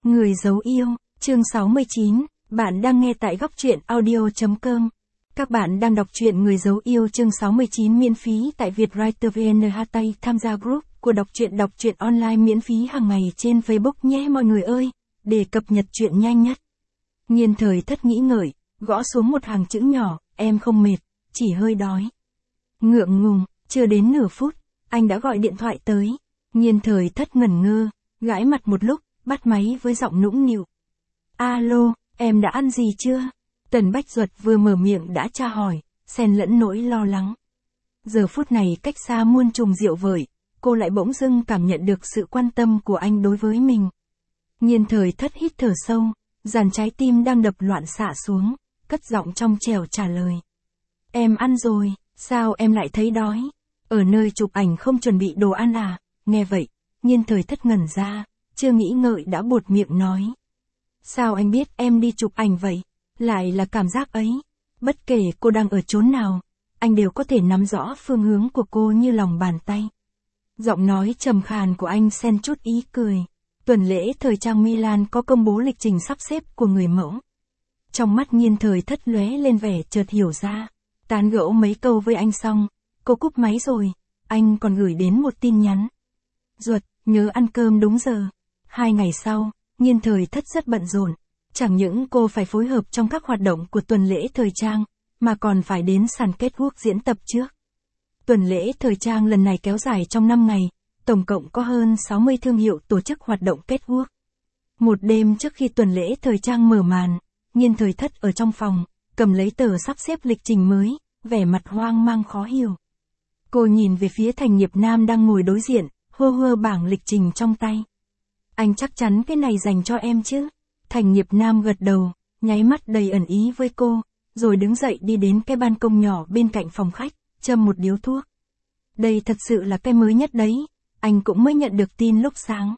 Người giấu yêu, chương 69, bạn đang nghe tại góc truyện audio.com. Các bạn đang đọc truyện Người giấu yêu chương 69 miễn phí tại Vietwriter VN. Tham gia group của đọc truyện online miễn phí hàng ngày trên Facebook nhé mọi người ơi, để cập nhật truyện nhanh nhất. Nhiên Thời Thất nghĩ ngợi, gõ xuống một hàng chữ nhỏ, em không mệt, chỉ hơi đói. Ngượng ngùng, chưa đến nửa phút, anh đã gọi điện thoại tới. Nhiên Thời Thất ngẩn ngơ, gãi mặt một lúc, bắt máy với giọng nũng nịu. Alo, em đã ăn gì chưa? Tần Bách Duật vừa mở miệng đã tra hỏi, xen lẫn nỗi lo lắng. Giờ phút này cách xa muôn trùng rượu vời, cô lại bỗng dưng cảm nhận được sự quan tâm của anh đối với mình. Nhiên Thời Thất hít thở sâu, dàn trái tim đang đập loạn xạ xuống, cất giọng trong trẻo trả lời. Em ăn rồi, sao em lại thấy đói? Ở nơi chụp ảnh không chuẩn bị đồ ăn à? Nghe vậy, Nhiên Thời Thất ngẩn ra, chưa nghĩ ngợi đã buột miệng nói. Sao anh biết em đi chụp ảnh vậy? Lại là cảm giác ấy. Bất kể cô đang ở chốn nào, anh đều có thể nắm rõ phương hướng của cô như lòng bàn tay. Giọng nói trầm khàn của anh xen chút ý cười. Tuần lễ thời trang Milan có công bố lịch trình sắp xếp của người mẫu. Trong mắt Nhiên Thời Thất lóe lên vẻ chợt hiểu ra. Tán gẫu mấy câu với anh xong, cô cúp máy rồi. Anh còn gửi đến một tin nhắn. Duật, nhớ ăn cơm đúng giờ. 2 ngày sau, Nhiên Thời Thất rất bận rộn. Chẳng những cô phải phối hợp trong các hoạt động của tuần lễ thời trang, mà còn phải đến sàn catwalk diễn tập trước. Tuần lễ thời trang lần này kéo dài trong 5 ngày, tổng cộng có hơn 60 thương hiệu tổ chức hoạt động catwalk. Một đêm trước khi tuần lễ thời trang mở màn, Nhiên Thời Thất ở trong phòng, cầm lấy tờ sắp xếp lịch trình mới, vẻ mặt hoang mang khó hiểu. Cô nhìn về phía Thành Nghiệp Nam đang ngồi đối diện, hơ bảng lịch trình trong tay. Anh chắc chắn cái này dành cho em chứ? Thành Nghiệp Nam gật đầu, nháy mắt đầy ẩn ý với cô, rồi đứng dậy đi đến cái ban công nhỏ bên cạnh phòng khách, châm một điếu thuốc. Đây thật sự là cái mới nhất đấy, anh cũng mới nhận được tin lúc sáng.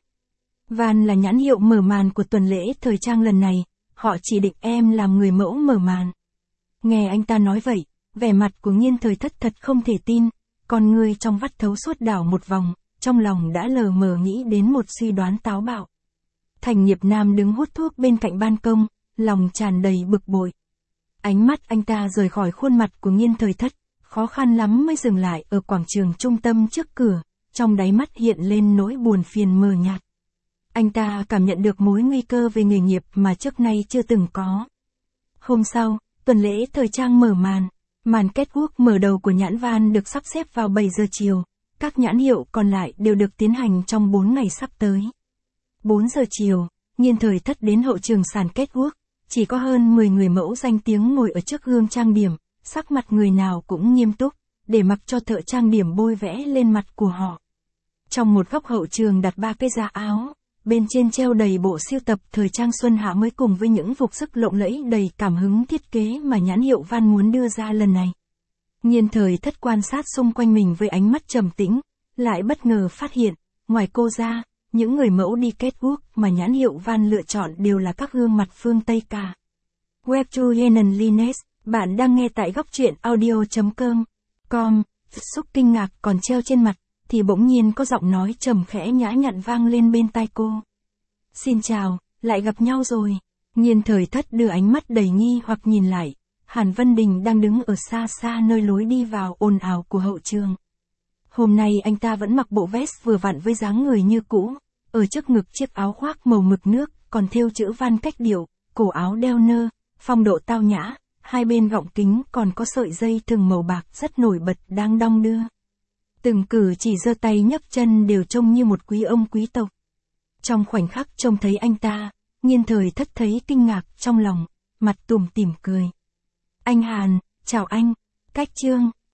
Van là nhãn hiệu mở màn của tuần lễ thời trang lần này, họ chỉ định em làm người mẫu mở màn. Nghe anh ta nói vậy, vẻ mặt của Nhiên Thời Thất thật không thể tin, con người trong vắt thấu suốt đảo một vòng, trong lòng đã lờ mờ nghĩ đến một suy đoán táo bạo. Thành Nghiệp Nam đứng hút thuốc bên cạnh ban công, lòng tràn đầy bực bội. Ánh mắt anh ta rời khỏi khuôn mặt của Nhiên Thời Thất, khó khăn lắm mới dừng lại ở quảng trường trung tâm trước cửa, trong đáy mắt hiện lên nỗi buồn phiền mờ nhạt. Anh ta cảm nhận được mối nguy cơ về nghề nghiệp mà trước nay chưa từng có. Hôm sau, tuần lễ thời trang mở màn, màn catwalk mở đầu của nhãn Van được sắp xếp vào 7 giờ chiều, các nhãn hiệu còn lại đều được tiến hành trong 4 ngày sắp tới. 4 giờ chiều, Nhiên Thời Thất đến hậu trường sàn catwalk, chỉ có hơn 10 người mẫu danh tiếng ngồi ở trước gương trang điểm, sắc mặt người nào cũng nghiêm túc, để mặc cho thợ trang điểm bôi vẽ lên mặt của họ. Trong một góc hậu trường đặt 3 cái giá áo, bên trên treo đầy bộ sưu tập thời trang xuân hạ mới cùng với những phục sức lộng lẫy đầy cảm hứng thiết kế mà nhãn hiệu Van muốn đưa ra lần này. Nhiên Thời Thất quan sát xung quanh mình với ánh mắt trầm tĩnh, lại bất ngờ phát hiện, ngoài cô ra, những người mẫu đi catwalk mà nhãn hiệu Van lựa chọn đều là các gương mặt phương Tây cả. Webtoon Lines, bạn đang nghe tại góc truyện audio.com. Xúc kinh ngạc còn treo trên mặt, thì bỗng nhiên có giọng nói trầm khẽ nhã nhặn vang lên bên tai cô. Xin chào, lại gặp nhau rồi. Nhiên Thời Thất đưa ánh mắt đầy nghi hoặc nhìn lại. Hàn Vân Đình đang đứng ở xa xa nơi lối đi vào ồn ào của hậu trường. Hôm nay anh ta vẫn mặc bộ vest vừa vặn với dáng người như cũ, ở trước ngực chiếc áo khoác màu mực nước, còn thêu chữ Van cách điệu, cổ áo đeo nơ, phong độ tao nhã, hai bên gọng kính còn có sợi dây thừng màu bạc rất nổi bật đang đong đưa. Từng cử chỉ giơ tay nhấc chân đều trông như một quý ông quý tộc. Trong khoảnh khắc trông thấy anh ta, Nhiên Thời Thất thấy kinh ngạc trong lòng, mặt tủm tỉm cười. Anh Hàn, chào anh, Cách Trương,